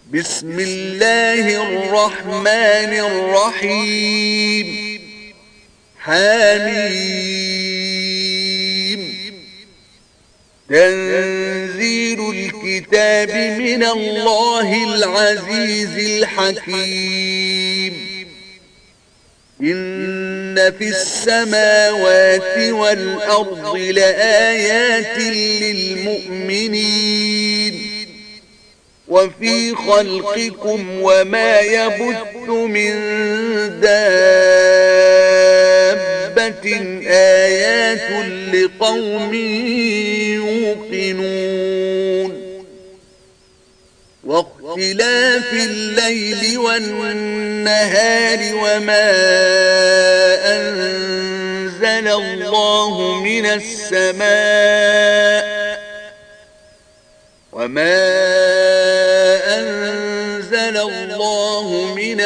بسم الله الرحمن الرحيم. حميم. تنزيل الكتاب من الله العزيز الحكيم. إن في السماوات والأرض لآيات للمؤمنين وفي خلقكم وما يبث من دابة آيات لقوم يوقنون. واختلاف الليل والنهار وما أنزل الله من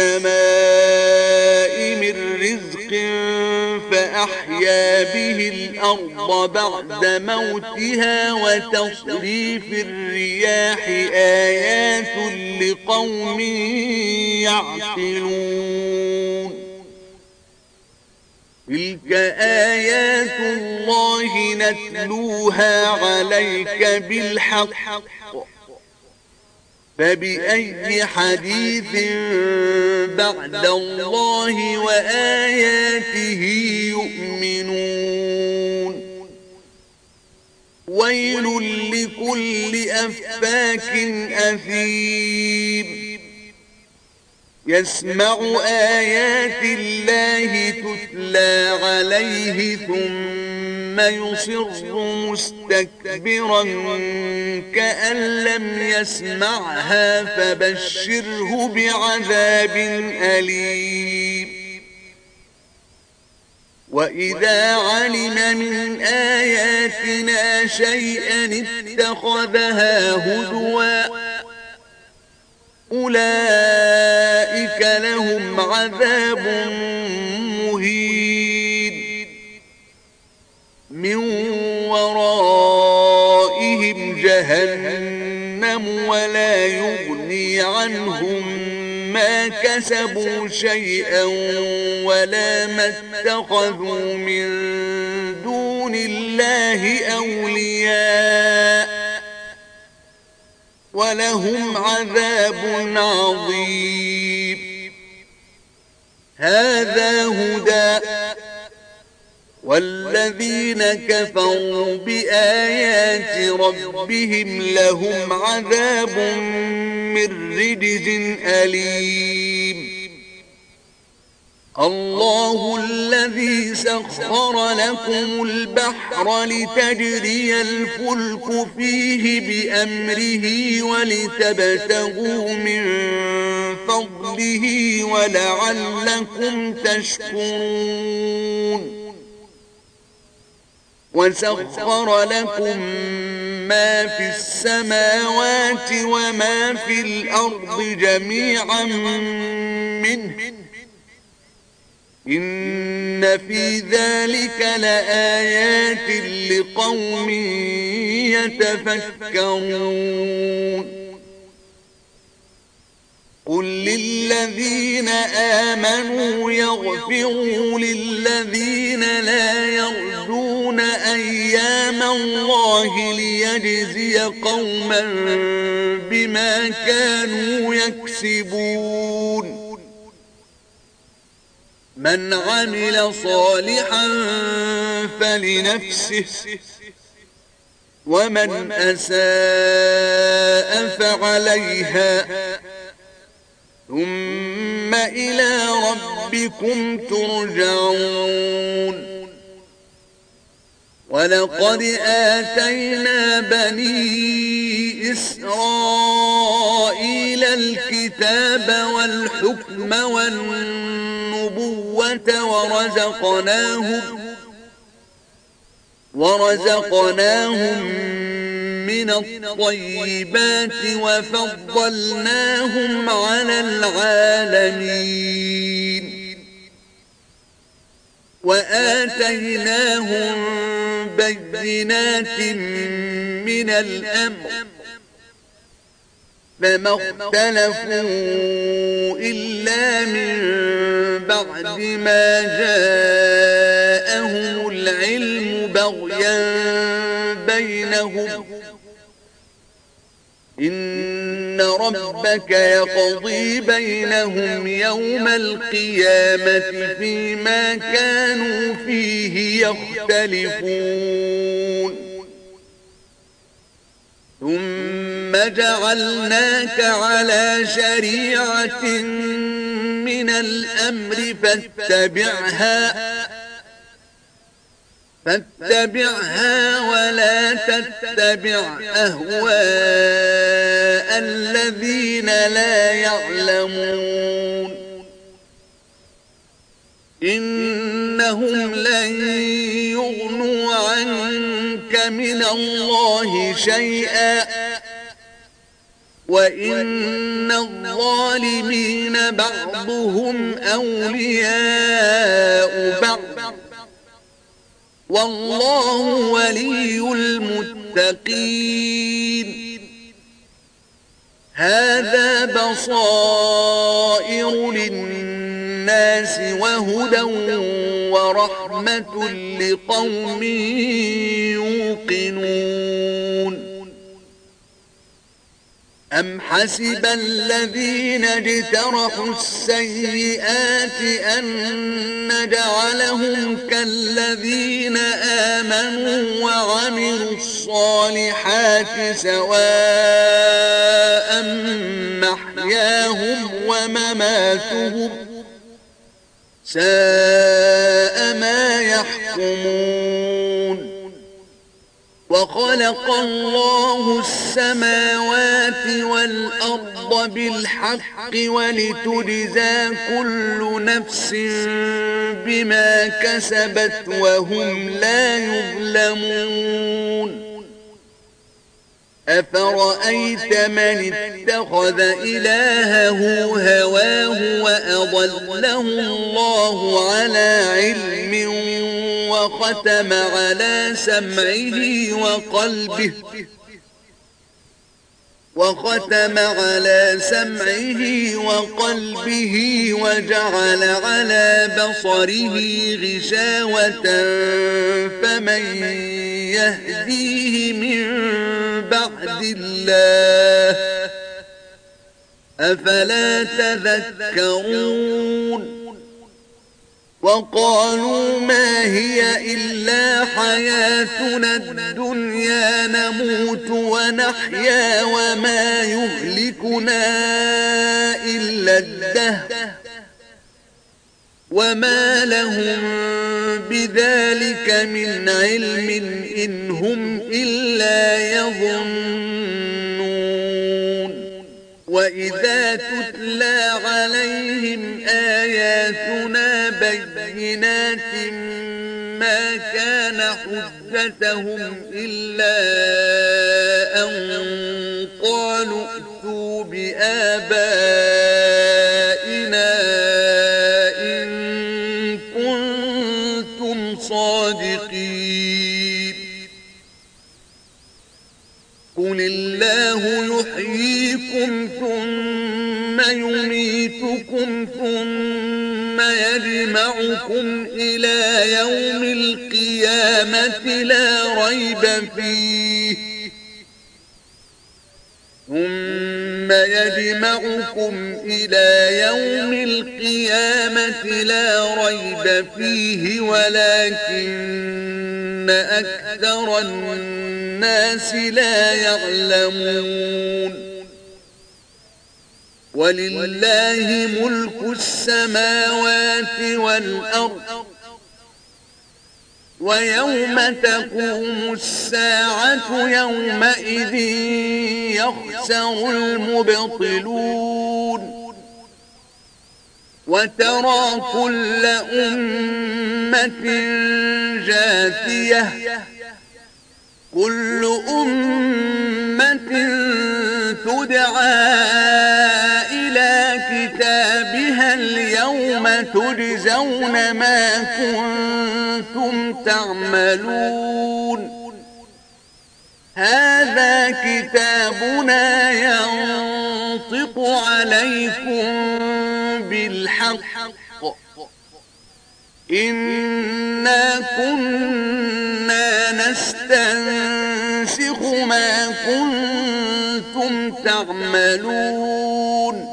السماء من رزق فأحيا به الأرض بعد موتها وتصريف الرياح آيات لقوم يعقلون. تلك آيات الله نتلوها عليك بالحق، فبأي حديث بعد الله وآياته يؤمنون. ويل لكل أفاك أثيم يسمع آيات الله تتلى عليه ثم يصر مستكبرا كأن لم يسمعها فبشره بعذاب أليم. وإذا علم من آياتنا شيئا اتخذها هزوا أولئك لهم عذاب مهين من ورائهم جهنم ولا يغني عنهم ما كسبوا شيئا ولا ما اتخذوا من دون الله أولياء ولهم عذاب عظيم. هذا هدى والذين كفروا بآيات ربهم لهم عذاب من رجز أليم. الله الذي سخر لكم البحر لتجري الفلك فيه بأمره ولتبتغوا من فضله ولعلكم تشكرون. وسخر لكم ما في السماوات وما في الأرض جميعا منه إن في ذلك لآيات لقوم يتفكرون. قل للذين آمنوا يغفروا للذين لا يرجون أيام الله ليجزي قوما بما كانوا يكسبون. من عمل صالحا فلنفسه ومن أساء فعليها ثم إلى ربكم ترجعون. ولقد آتينا بني إسرائيل الكتاب والحكم والنبوة ورزقناهم من الطيبات وفضلناهم على العالمين. وآتيناهم بينات من الأمر فما اختلفوا إلا من بعد ما جاءهم العلم بغيا بينهم إن ربك يقضي بينهم يوم القيامة فيما كانوا فيه يختلفون ثم جعلناك على شريعة من الأمر فاتبعها ولا تتبع أهواء الذين لا يعلمون إنهم لن يغنوا عنك من الله شيئا وإن الظالمين بعضهم أولياء بعض والله ولي المتقين هذا بصائر للناس وهدى ورحمة لقوم يوقنون أم حسب الذين اجترحوا السيئات أن نجعلهم كالذين آمنوا وعملوا الصالحات سواء محياهم ومماتهم ساء ما يحكمون وخلق الله السماوات والأرض بالحق ولتجزى كل نفس بما كسبت وهم لا يظلمون أفرأيت من اتخذ إلهه هواه وأضله الله على علم وختم على سمعه وقلبه وجعل على بصره غشاوة فمن يهديه من بعد الله أفلا تذكرون وقالوا ما هي إلا حياتنا الدنيا نموت ونحيا وما يهلكنا إلا الدهر وما لهم بذلك من علم إن هم إلا يظنون وإذا تتلى عليهم آياتنا بينات ما كان حجتهم إلا أن قالوا ائتوا بآبائنا إن كنتم صادقين قل الله يحييكم ثم يميتكم ثم يجمعكم إلى يوم القيامة لا ريب فيه ولكن أكثر الناس لا يعلمون ولله ملك السماوات والأرض ويوم تقوم الساعة يومئذ يخسر المبطلون وترى كل أمة جاثية كل أمة تدعى إلى كتابها اليوم تجزون ما كنتم تعملون هذا كتابنا ينطق نقص عليكم بالحق إنا كنا نستنسخ ما كنتم تعملون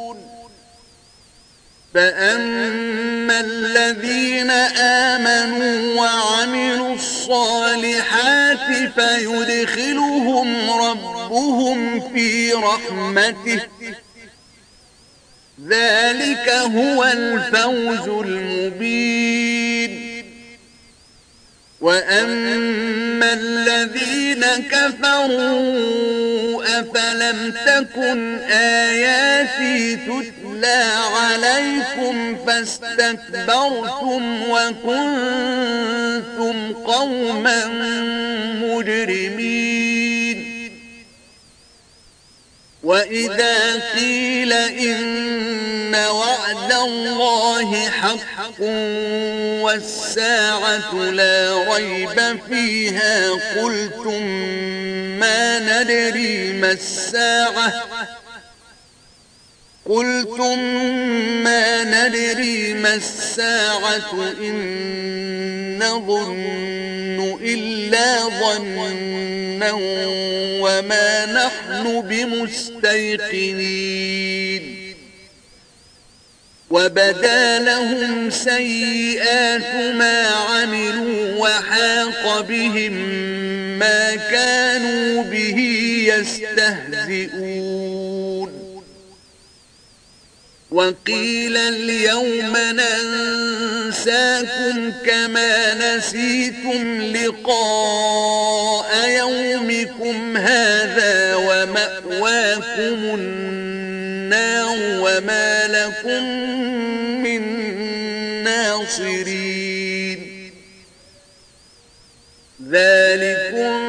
فأما الذين آمنوا وعملوا الصالحات فيدخلهم ربهم في رحمته ذلك هو الفوز المبين وأما الذين كفروا أفلم تكن آياتي تتلى عليكم فاستكبرتم وكنتم قوما مجرمين وإذا قيل إن وعد الله حق والساعة لا ريب فيها قلتم ما ندري ما الساعة إن نظن إلا ظنا وما نحن بمستيقنين وبدا لهم سيئات ما عملوا وحاق بهم ما كانوا به يستهزئون وقيل اليوم ننساكم كما نسيتم لقاء يومكم هذا ومأواكم النار وما لكم من ناصرين ذلكم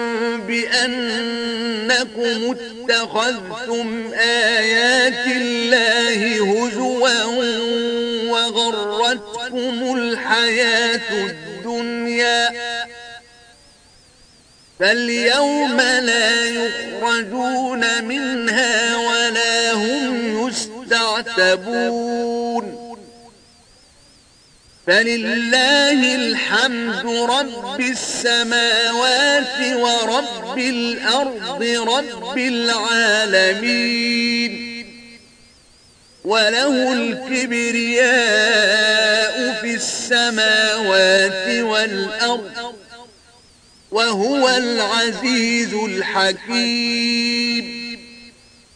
بأنكم اتخذتم آيات الله هزوا وغرتكم الحياة الدنيا فاليوم لا يخرجون منها ولا هم يستعتبون فلله الحمد رب السماوات ورب الأرض رب العالمين وله الكبرياء في السماوات والأرض وهو العزيز الحكيم